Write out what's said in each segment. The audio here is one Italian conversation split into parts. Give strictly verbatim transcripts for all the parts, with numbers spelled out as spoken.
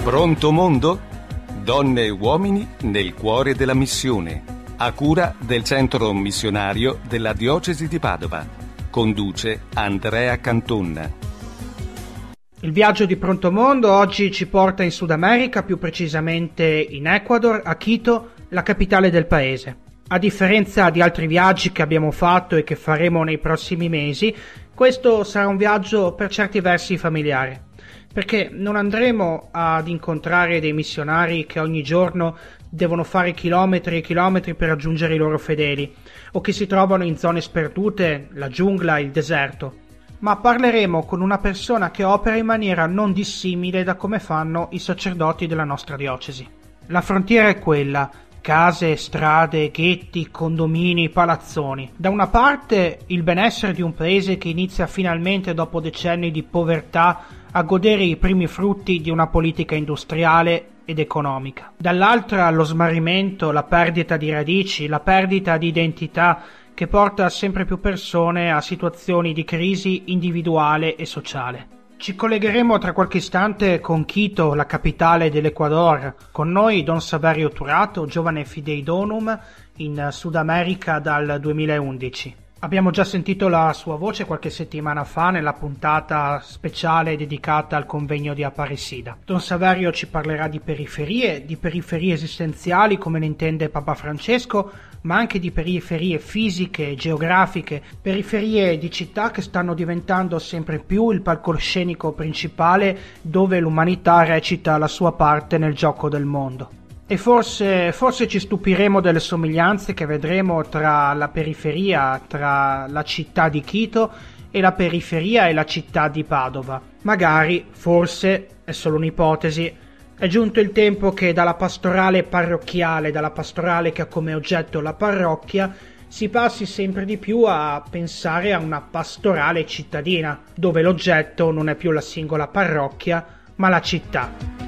Pronto mondo? Donne e uomini nel cuore della missione, a cura del centro missionario della diocesi di Padova. Conduce Andrea Canton. Il viaggio di Pronto Mondo oggi ci porta in Sud America, più precisamente in Ecuador, a Quito, la capitale del paese. A differenza di altri viaggi che abbiamo fatto e che faremo nei prossimi mesi, questo sarà un viaggio per certi versi familiare, perché non andremo ad incontrare dei missionari che ogni giorno devono fare chilometri e chilometri per raggiungere i loro fedeli, o che si trovano in zone sperdute, la giungla, il deserto, ma parleremo con una persona che opera in maniera non dissimile da come fanno i sacerdoti della nostra diocesi. La frontiera è quella: case, strade, ghetti, condomini, palazzoni. Da una parte il benessere di un paese che inizia finalmente dopo decenni di povertà a godere i primi frutti di una politica industriale ed economica. Dall'altra lo smarrimento, la perdita di radici, la perdita di identità che porta sempre più persone a situazioni di crisi individuale e sociale. Ci collegheremo tra qualche istante con Quito, la capitale dell'Ecuador. Con noi Don Saverio Turato, giovane Fidei Donum in Sud America dal duemilaundici. Abbiamo già sentito la sua voce qualche settimana fa nella puntata speciale dedicata al convegno di Aparecida. Don Saverio ci parlerà di periferie, di periferie esistenziali come ne intende Papa Francesco, ma anche di periferie fisiche, geografiche, periferie di città che stanno diventando sempre più il palcoscenico principale dove l'umanità recita la sua parte nel gioco del mondo. E forse, forse ci stupiremo delle somiglianze che vedremo tra la periferia, tra la città di Quito e la periferia e la città di Padova. Magari, forse, è solo un'ipotesi, è giunto il tempo che dalla pastorale parrocchiale, dalla pastorale che ha come oggetto la parrocchia, si passi sempre di più a pensare a una pastorale cittadina, dove l'oggetto non è più la singola parrocchia, ma la città.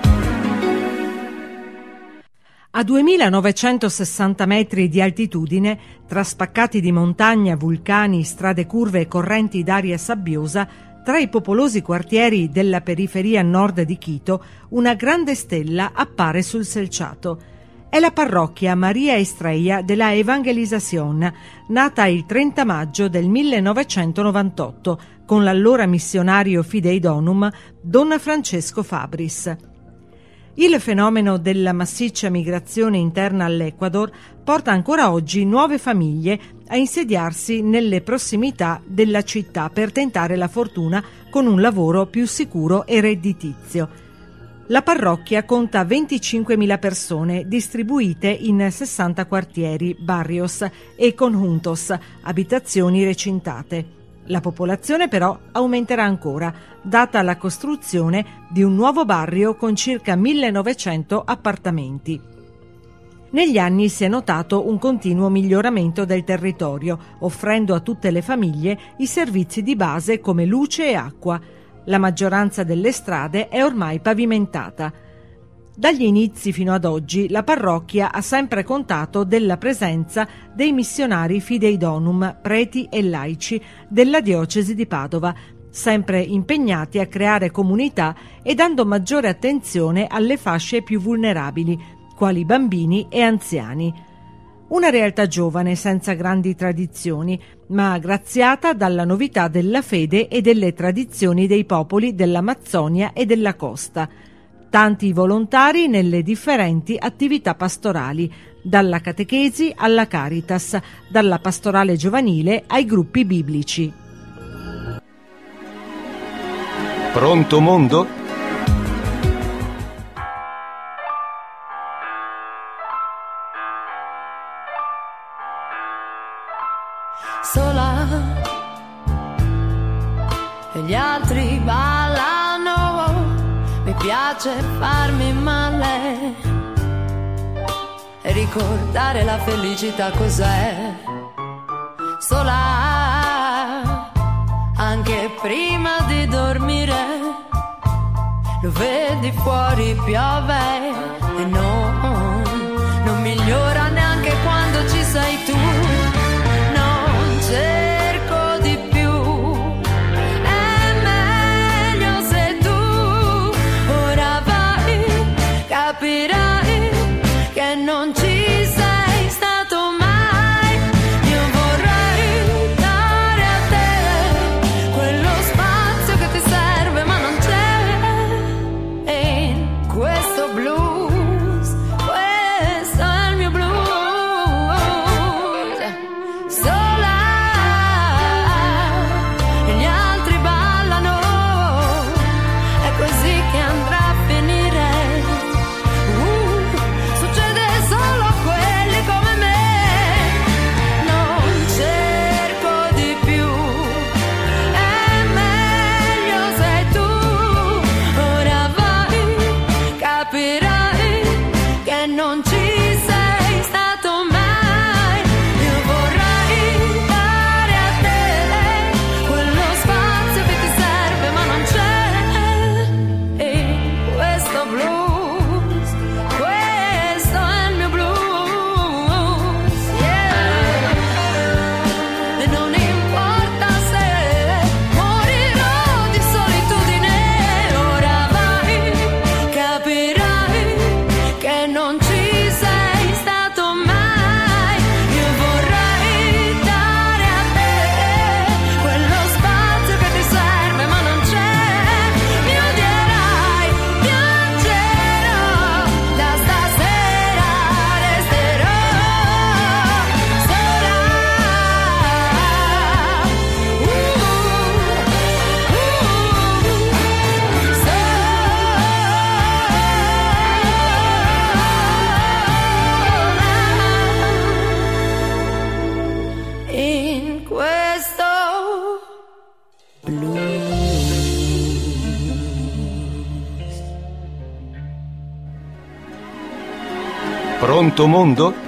A duemilanovecentosessanta metri di altitudine, tra spaccati di montagna, vulcani, strade curve e correnti d'aria sabbiosa, tra i popolosi quartieri della periferia nord di Quito, una grande stella appare sul selciato. È la parrocchia Maria Estrella della Evangelización, nata il trenta maggio del millenovecentonovantotto, con l'allora missionario Fidei Donum, Don Francesco Fabris. Il fenomeno della massiccia migrazione interna all'Ecuador porta ancora oggi nuove famiglie a insediarsi nelle prossimità della città per tentare la fortuna con un lavoro più sicuro e redditizio. La parrocchia conta venticinquemila persone distribuite in sessanta quartieri, barrios e conjuntos, abitazioni recintate. La popolazione però aumenterà ancora, data la costruzione di un nuovo barrio con circa millenovecento appartamenti. Negli anni si è notato un continuo miglioramento del territorio, offrendo a tutte le famiglie i servizi di base come luce e acqua. La maggioranza delle strade è ormai pavimentata. Dagli inizi fino ad oggi la parrocchia ha sempre contato della presenza dei missionari Fidei Donum, preti e laici della diocesi di Padova, sempre impegnati a creare comunità e dando maggiore attenzione alle fasce più vulnerabili, quali bambini e anziani. Una realtà giovane senza grandi tradizioni, ma graziata dalla novità della fede e delle tradizioni dei popoli dell'Amazzonia e della costa. Tanti volontari nelle differenti attività pastorali, dalla catechesi alla Caritas, dalla pastorale giovanile ai gruppi biblici. Pronto mondo? Sola e gli altri ballano, mi piace farmi male e ricordare la felicità cos'è. Sola anche prima di dormire, lo vedi fuori piove e no, non migliora neanche quando ci sei tu. Non cerco di più, è meglio se tu ora vai questo blues. Pronto mondo?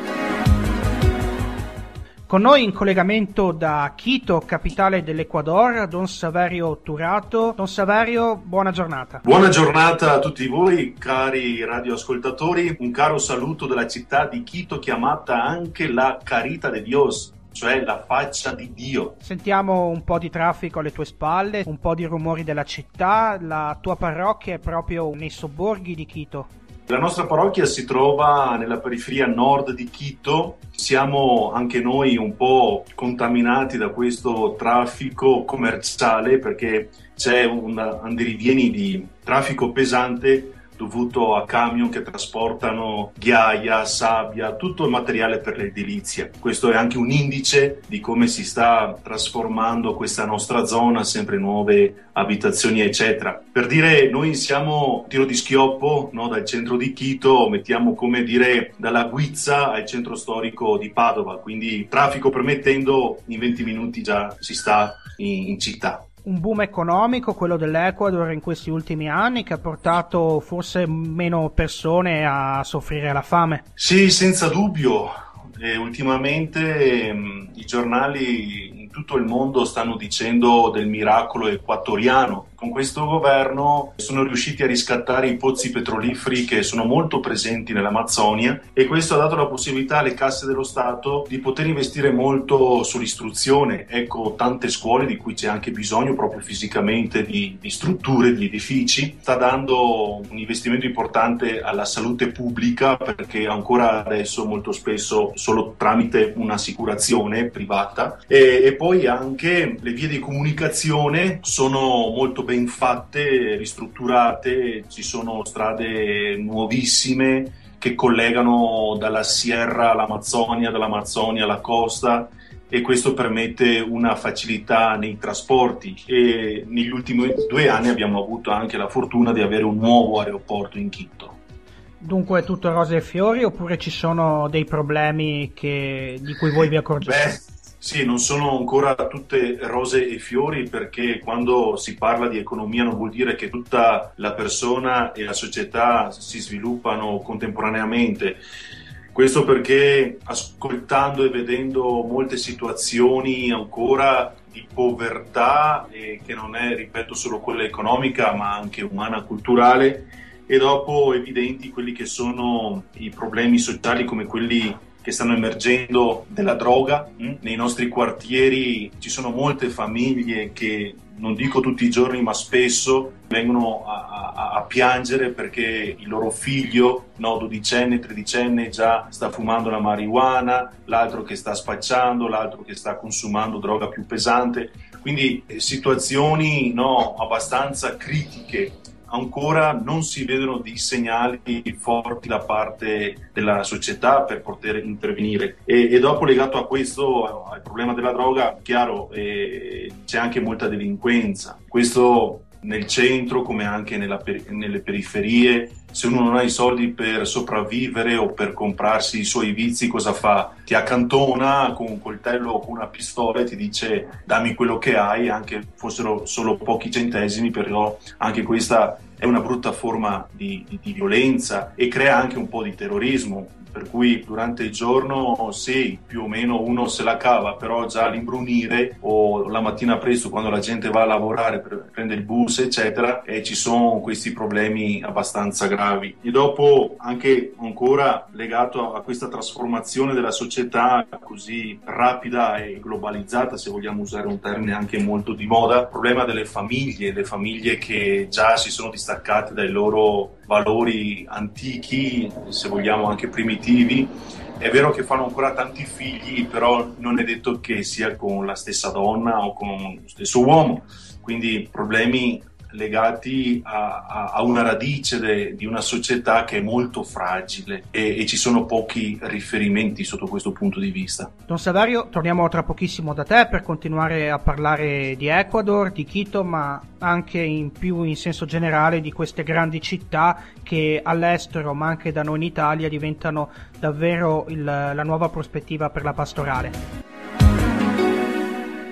Con noi in collegamento da Quito, capitale dell'Ecuador, Don Saverio Turato. Don Saverio, buona giornata. Buona giornata a tutti voi, cari radioascoltatori. Un caro saluto dalla città di Quito, chiamata anche la Carita de Dios, cioè la faccia di Dio. Sentiamo un po' di traffico alle tue spalle, un po' di rumori della città. La tua parrocchia è proprio nei sobborghi di Quito. La nostra parrocchia si trova nella periferia nord di Quito. Siamo anche noi un po' contaminati da questo traffico commerciale perché c'è un andirivieni di traffico pesante dovuto a camion che trasportano ghiaia, sabbia, tutto il materiale per l'edilizia. Questo è anche un indice di come si sta trasformando questa nostra zona, sempre nuove abitazioni eccetera. Per dire, noi siamo tiro di schioppo, no, dal centro di Quito, mettiamo come dire dalla Guizza al centro storico di Padova, quindi traffico permettendo in venti minuti già si sta in, in città. Un boom economico, quello dell'Ecuador in questi ultimi anni, che ha portato forse meno persone a soffrire la fame. Sì, senza dubbio. E ultimamente mh, i giornali in tutto il mondo stanno dicendo del miracolo equatoriano. Con questo governo sono riusciti a riscattare i pozzi petroliferi che sono molto presenti nell'Amazzonia e questo ha dato la possibilità alle casse dello Stato di poter investire molto sull'istruzione. Ecco, tante scuole di cui c'è anche bisogno proprio fisicamente di, di strutture, di edifici. Sta dando un investimento importante alla salute pubblica perché ancora adesso molto spesso solo tramite un'assicurazione privata e, e poi anche le vie di comunicazione sono molto ben fatte, ristrutturate, ci sono strade nuovissime che collegano dalla Sierra all'Amazzonia, dall'Amazzonia alla costa e questo permette una facilità nei trasporti e negli ultimi due anni abbiamo avuto anche la fortuna di avere un nuovo aeroporto in Quito. Dunque è tutto rose e fiori oppure ci sono dei problemi che, di cui voi vi accorgete? Beh, sì, non sono ancora tutte rose e fiori perché quando si parla di economia non vuol dire che tutta la persona e la società si sviluppano contemporaneamente. Questo perché ascoltando e vedendo molte situazioni ancora di povertà eh, che non è, ripeto, solo quella economica ma anche umana, culturale e dopo evidenti quelli che sono i problemi sociali come quelli che stanno emergendo della droga. Nei nostri quartieri ci sono molte famiglie che, non dico tutti i giorni, ma spesso vengono a, a, a piangere perché il loro figlio, no, dodicenne, tredicenne, già sta fumando la marijuana, l'altro che sta spacciando, l'altro che sta consumando droga più pesante. Quindi eh, situazioni, no, abbastanza critiche. Ancora non si vedono dei segnali forti da parte della società per poter intervenire e, e dopo legato a questo, al problema della droga, chiaro, eh, c'è anche molta delinquenza. Questo nel centro come anche nella, nelle periferie. Se uno non ha i soldi per sopravvivere o per comprarsi i suoi vizi, cosa fa? Ti accantona con un coltello o con una pistola e ti dice dammi quello che hai, anche fossero solo pochi centesimi, però anche questa è una brutta forma di, di, di violenza e crea anche un po' di terrorismo. Per cui durante il giorno sì, più o meno uno se la cava, però già all'imbrunire o la mattina presto quando la gente va a lavorare per prendere il bus eccetera e ci sono questi problemi abbastanza gravi. E dopo anche ancora legato a questa trasformazione della società così rapida e globalizzata, se vogliamo usare un termine anche molto di moda, il problema delle famiglie, le famiglie che già si sono distaccate dai loro valori antichi, se vogliamo anche primitivi. È vero che fanno ancora tanti figli, però non è detto che sia con la stessa donna o con lo stesso uomo, quindi problemi legati a, a, a una radice de, di una società che è molto fragile e, e ci sono pochi riferimenti sotto questo punto di vista. Don Saverio, torniamo tra pochissimo da te per continuare a parlare di Ecuador, di Quito, ma anche in più in senso generale di queste grandi città che all'estero, ma anche da noi in Italia, diventano davvero il, la nuova prospettiva per la pastorale.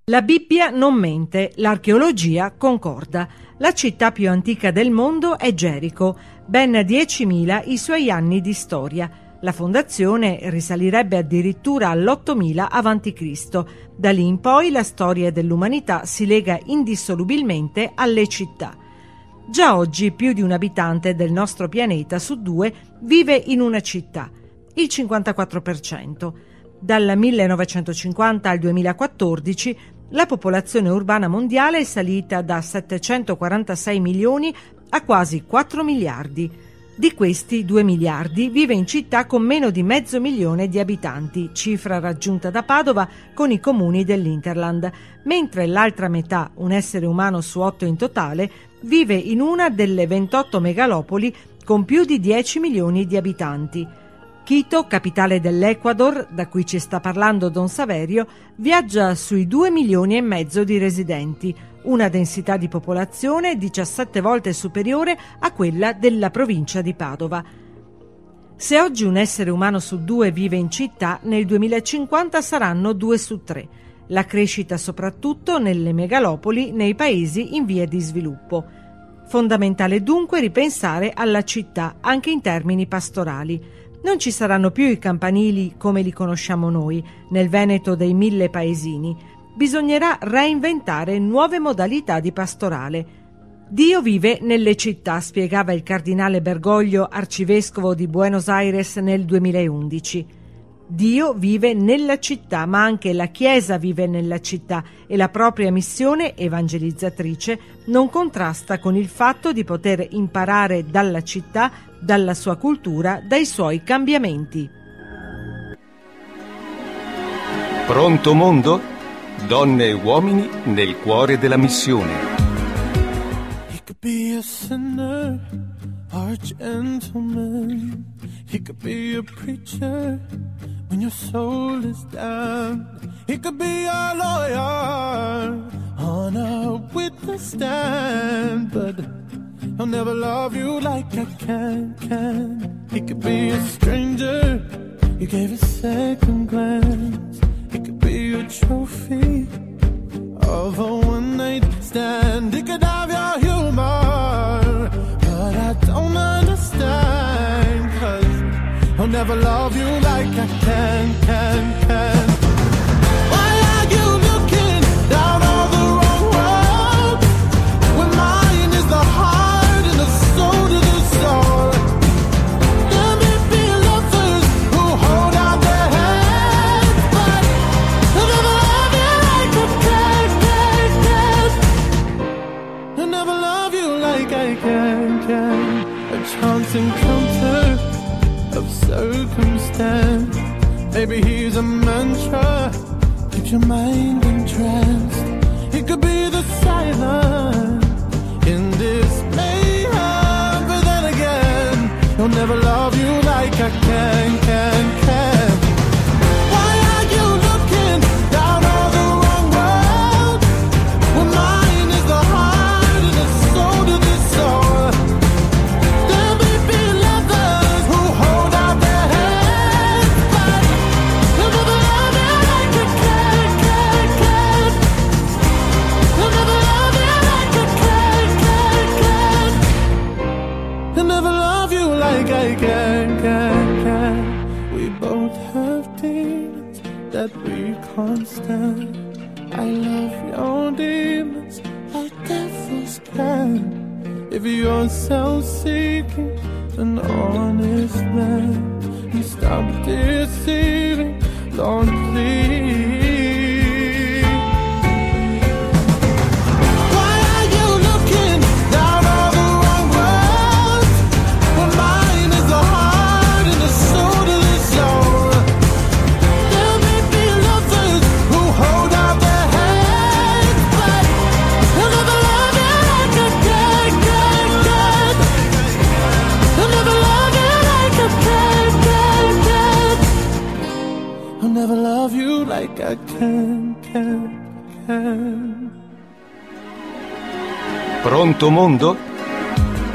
La Bibbia non mente, l'archeologia concorda. La città più antica del mondo è Gerico, ben diecimila i suoi anni di storia. La fondazione risalirebbe addirittura all'ottomila avanti Cristo. Da lì in poi la storia dell'umanità si lega indissolubilmente alle città. Già oggi più di un abitante del nostro pianeta su due vive in una città, il cinquantaquattro per cento. Dal millenovecentocinquanta al duemilaquattordici la popolazione urbana mondiale è salita da settecentoquarantasei milioni a quasi quattro miliardi. Di questi due miliardi vive in città con meno di mezzo milione di abitanti, cifra raggiunta da Padova con i comuni dell'Interland, mentre l'altra metà, un essere umano su otto in totale, vive in una delle ventotto megalopoli con più di dieci milioni di abitanti. Quito, capitale dell'Ecuador, da cui ci sta parlando Don Saverio, viaggia sui due milioni e mezzo di residenti, una densità di popolazione diciassette volte superiore a quella della provincia di Padova. Se oggi un essere umano su due vive in città, nel duemilacinquanta saranno due su tre. La crescita soprattutto nelle megalopoli, nei paesi in via di sviluppo. Fondamentale dunque ripensare alla città anche in termini pastorali. Non ci saranno più i campanili come li conosciamo noi, nel Veneto dei mille paesini. Bisognerà reinventare nuove modalità di pastorale. Dio vive nelle città, spiegava il cardinale Bergoglio, arcivescovo di Buenos Aires nel duemilaundici. Dio vive nella città, ma anche la Chiesa vive nella città e la propria missione evangelizzatrice non contrasta con il fatto di poter imparare dalla città, dalla sua cultura, dai suoi cambiamenti. Pronto mondo? Donne e uomini nel cuore della missione. He could be a sinner or a gentleman. He could be a preacher when your soul is down. He could be a lawyer on a witness stand, but I'll never love you like I can, can. He could be a stranger you gave a second glance. He could be a trophy of a one-night stand. He could have your humor, but I don't understand, 'cause I'll never love you like I can, can, can. Why are you looking down all the wrong road when mine is the heart and the soul to the soul? There may be lovers who hold out their hands, but I'll never love you like I can, can, can. I'll never love you like I can, can. A chance encounter of circumstance. Maybe he's a mantra, keeps your mind entranced. He could be the silence in this mayhem, but then again, he'll never love you like I can, can, can. Why are you looking down all the wrong road when mine is the heart and the soul to the soul? There may be lovers who hold out their hands, but they'll never love you like I can, can, can. They'll never love you like I can, can, can. They'll never love you like I can, can, can. We both have demons that we can't stand. I love your demons like devils can. If you're self-seeking, an honest man, and stop deceiving, Lord, please. Why are you looking down all the wrong roads when mine is the heart and the soul to the soul? There may be lovers who hold out their hands, but they'll never love you like I can, can, can. They'll never love you like I can, can, can. I'll never love you like I can, can, can. Pronto mondo?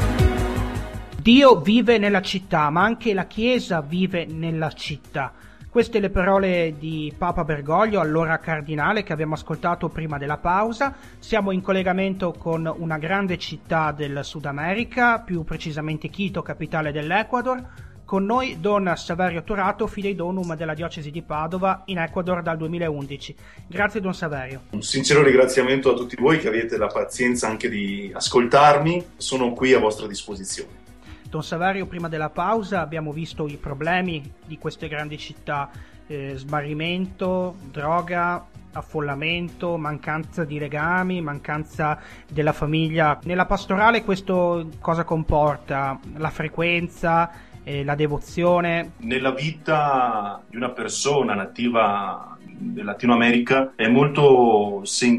Dio vive nella città, ma anche la Chiesa vive nella città. Queste le parole di Papa Bergoglio, allora cardinale, che abbiamo ascoltato prima della pausa. Siamo in collegamento con una grande città del Sud America, più precisamente Quito, capitale dell'Ecuador. Con noi Don Saverio Torato, Fidei Donum della diocesi di Padova in Ecuador dal duemilaundici. Grazie Don Saverio. Un sincero ringraziamento a tutti voi che avete la pazienza anche di ascoltarmi, sono qui a vostra disposizione. Don Saverio, prima della pausa abbiamo visto i problemi di queste grandi città, eh, smarrimento, droga, affollamento, mancanza di legami, mancanza della famiglia. Nella pastorale questo cosa comporta? La frequenza, eh, la devozione? Nella vita di una persona nativa del Latino America è molto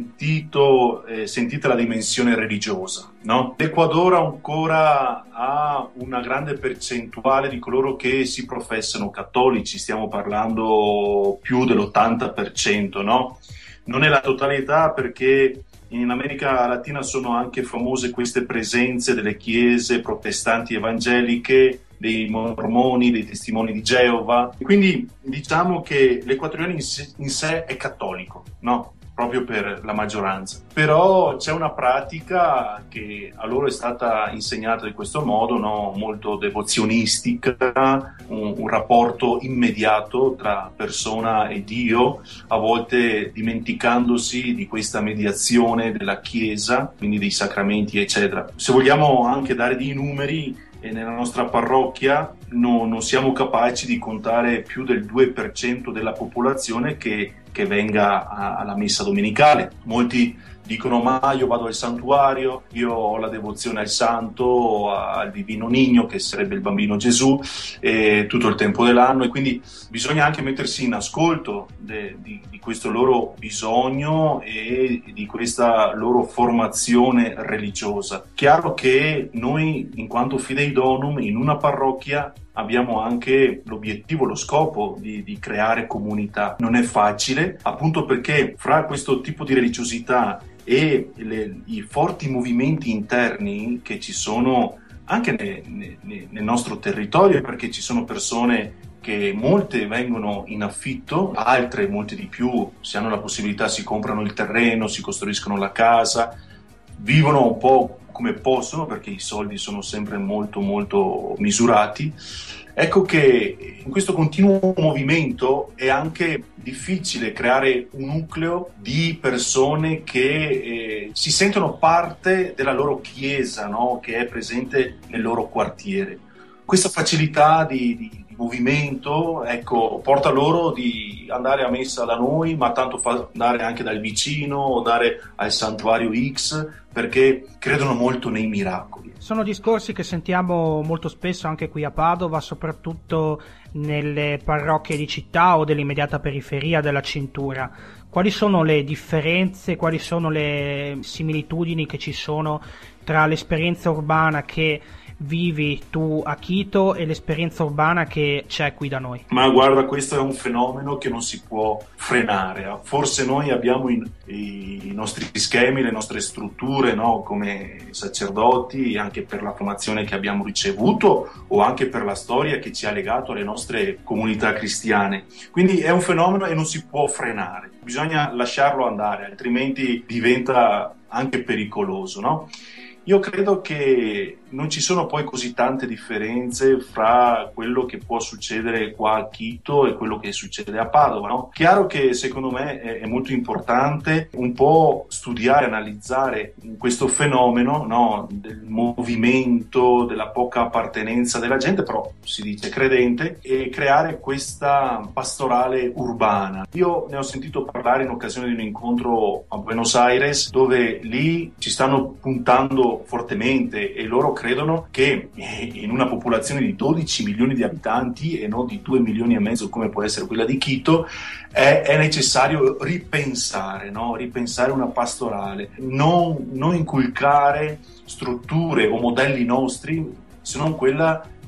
sentito, eh, sentita la dimensione religiosa, no? L'Ecuador ancora ha una grande percentuale di coloro che si professano cattolici, stiamo parlando più dell'ottanta per cento, no? Non è la totalità, perché in America Latina sono anche famose queste presenze delle chiese protestanti evangeliche, dei mormoni, dei testimoni di Geova. Quindi diciamo che l'equatoriano in sé, in sé è cattolico, no? Proprio per la maggioranza. Però c'è una pratica che a loro è stata insegnata in questo modo, no? Molto devozionistica, un, un rapporto immediato tra persona e Dio, a volte dimenticandosi di questa mediazione della Chiesa, quindi dei sacramenti, eccetera. Se vogliamo anche dare dei numeri, e nella nostra parrocchia no, non siamo capaci di contare più del due per cento della popolazione che, che venga a, alla messa domenicale. Molti dicono: ma io vado al santuario, io ho la devozione al santo, al divino Niño, che sarebbe il bambino Gesù, eh, tutto il tempo dell'anno, e quindi bisogna anche mettersi in ascolto de, di, di questo loro bisogno e di questa loro formazione religiosa. Chiaro che noi, in quanto Fidei Donum, in una parrocchia abbiamo anche l'obiettivo, lo scopo di, di creare comunità. Non è facile, appunto perché fra questo tipo di religiosità e le, i forti movimenti interni che ci sono anche ne, ne, nel nostro territorio, perché ci sono persone che molte vengono in affitto, altre, molte di più, se hanno la possibilità si comprano il terreno, si costruiscono la casa, vivono un po' come possono, perché i soldi sono sempre molto molto misurati. Ecco che in questo continuo movimento è anche difficile creare un nucleo di persone che eh, si sentono parte della loro chiesa, no? Che è presente nel loro quartiere. Questa facilità di, di, di movimento, ecco, porta loro di andare a messa da noi, ma tanto fa andare anche dal vicino o andare al santuario X, perché credono molto nei miracoli. Sono discorsi che sentiamo molto spesso anche qui a Padova, soprattutto nelle parrocchie di città o dell'immediata periferia della cintura. Quali sono le differenze, quali sono le similitudini che ci sono tra l'esperienza urbana che vivi tu a Quito e l'esperienza urbana che c'è qui da noi? Ma guarda, questo è un fenomeno che non si può frenare. Forse noi abbiamo i, i nostri schemi, le nostre strutture, no? Come sacerdoti, anche per la formazione che abbiamo ricevuto o anche per la storia che ci ha legato alle nostre comunità cristiane. Quindi è un fenomeno e non si può frenare. Bisogna lasciarlo andare, altrimenti diventa anche pericoloso, no? Io credo che non ci sono poi così tante differenze fra quello che può succedere qua a Quito e quello che succede a Padova, no? Chiaro che secondo me è, è molto importante un po' studiare, analizzare questo fenomeno, no? Del movimento, della poca appartenenza della gente, però si dice credente, e creare questa pastorale urbana. Io ne ho sentito parlare in occasione di un incontro a Buenos Aires, dove lì ci stanno puntando fortemente e loro credono che in una popolazione di dodici milioni di abitanti e non di due milioni e mezzo come può essere quella di Quito è, è necessario ripensare, no? Ripensare una pastorale, non, non inculcare strutture o modelli nostri, se non quella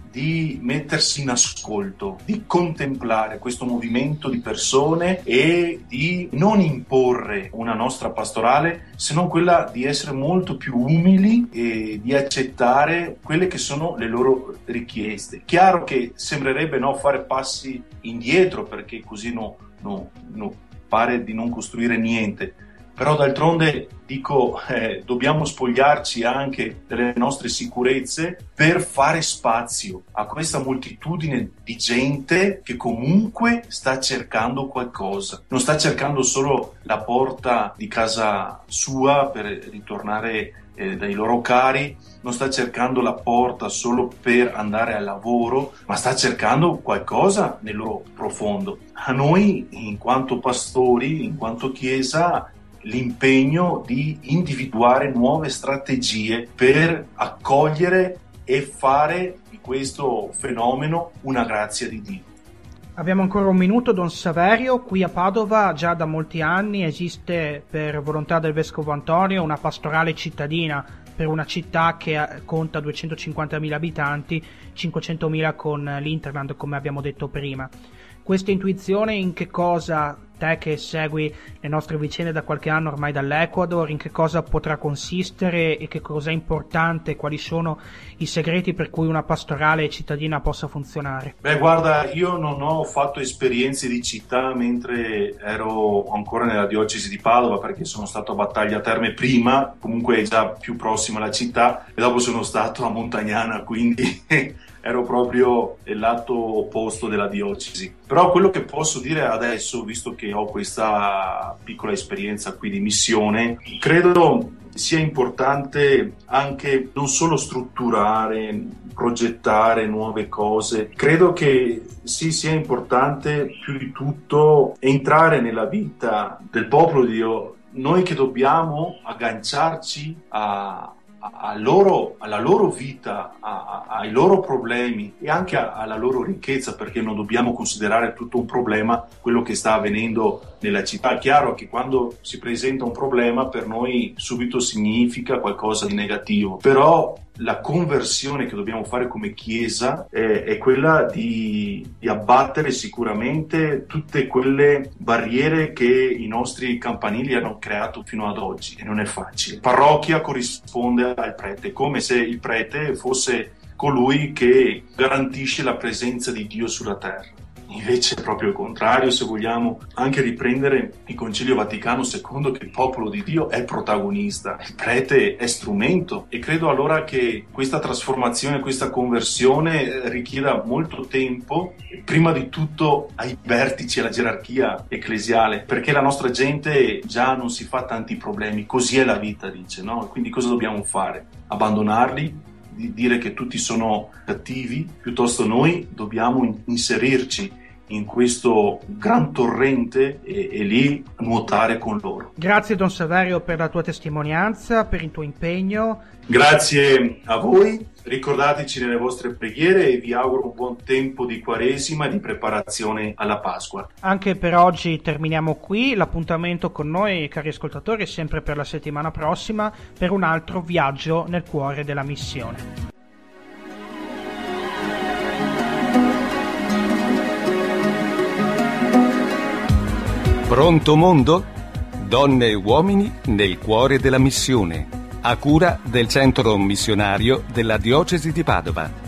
di mettersi in ascolto, di contemplare questo movimento di persone e di non imporre una nostra pastorale, se non quella di essere molto più umili e di accettare quelle che sono le loro richieste. Chiaro che sembrerebbe no, fare passi indietro, perché così no, no, no, pare di non costruire niente. Però d'altronde dico, eh, dobbiamo spogliarci anche delle nostre sicurezze per fare spazio a questa moltitudine di gente che comunque sta cercando qualcosa. Non sta cercando solo la porta di casa sua per ritornare eh, dai loro cari, non sta cercando la porta solo per andare al lavoro, ma sta cercando qualcosa nel loro profondo. A noi, in quanto pastori, in quanto Chiesa, l'impegno di individuare nuove strategie per accogliere e fare di questo fenomeno una grazia di Dio. Abbiamo ancora un minuto, Don Saverio. Qui a Padova già da molti anni esiste, per volontà del Vescovo Antonio, una pastorale cittadina per una città che conta duecentocinquantamila abitanti, cinquecentomila con l'Interland, come abbiamo detto prima. Questa intuizione in che cosa, te che segui le nostre vicende da qualche anno ormai dall'Ecuador, in che cosa potrà consistere e che cosa è importante, quali sono i segreti per cui una pastorale cittadina possa funzionare? Beh, guarda, io non ho fatto esperienze di città mentre ero ancora nella diocesi di Padova, perché sono stato a Battaglia Terme prima, comunque già più prossimo alla città, e dopo sono stato a Montagnana, quindi ero proprio il lato opposto della diocesi. Però quello che posso dire adesso, visto che ho questa piccola esperienza qui di missione, credo sia importante anche non solo strutturare, progettare nuove cose. Credo che sì, sia importante più di tutto entrare nella vita del popolo di Dio. Noi che dobbiamo agganciarci a A loro, alla loro vita, a, a, ai loro problemi e anche a, alla loro ricchezza, perché non dobbiamo considerare tutto un problema quello che sta avvenendo nella città. È chiaro che quando si presenta un problema per noi subito significa qualcosa di negativo, però la conversione che dobbiamo fare come Chiesa è, è quella di, di abbattere sicuramente tutte quelle barriere che i nostri campanili hanno creato fino ad oggi, e non è facile. Parrocchia corrisponde al prete, come se il prete fosse colui che garantisce la presenza di Dio sulla terra. Invece è proprio il contrario, se vogliamo anche riprendere il Concilio Vaticano secondo, che il popolo di Dio è protagonista, il prete è strumento, e credo allora che questa trasformazione, questa conversione richieda molto tempo, prima di tutto ai vertici, alla gerarchia ecclesiale, perché la nostra gente già non si fa tanti problemi, così è la vita, dice, no? Quindi cosa dobbiamo fare? Abbandonarli? Di dire che tutti sono cattivi? Piuttosto noi dobbiamo inserirci in questo gran torrente e, e lì nuotare con loro. Grazie Don Saverio per la tua testimonianza, per il tuo impegno. Grazie a voi, ricordateci nelle vostre preghiere e vi auguro un buon tempo di Quaresima e di preparazione alla Pasqua. Anche per oggi terminiamo qui, l'appuntamento con noi, cari ascoltatori, è sempre per la settimana prossima per un altro viaggio nel cuore della missione. Pronto mondo? Donne e uomini nel cuore della missione, a cura del Centro Missionario della Diocesi di Padova.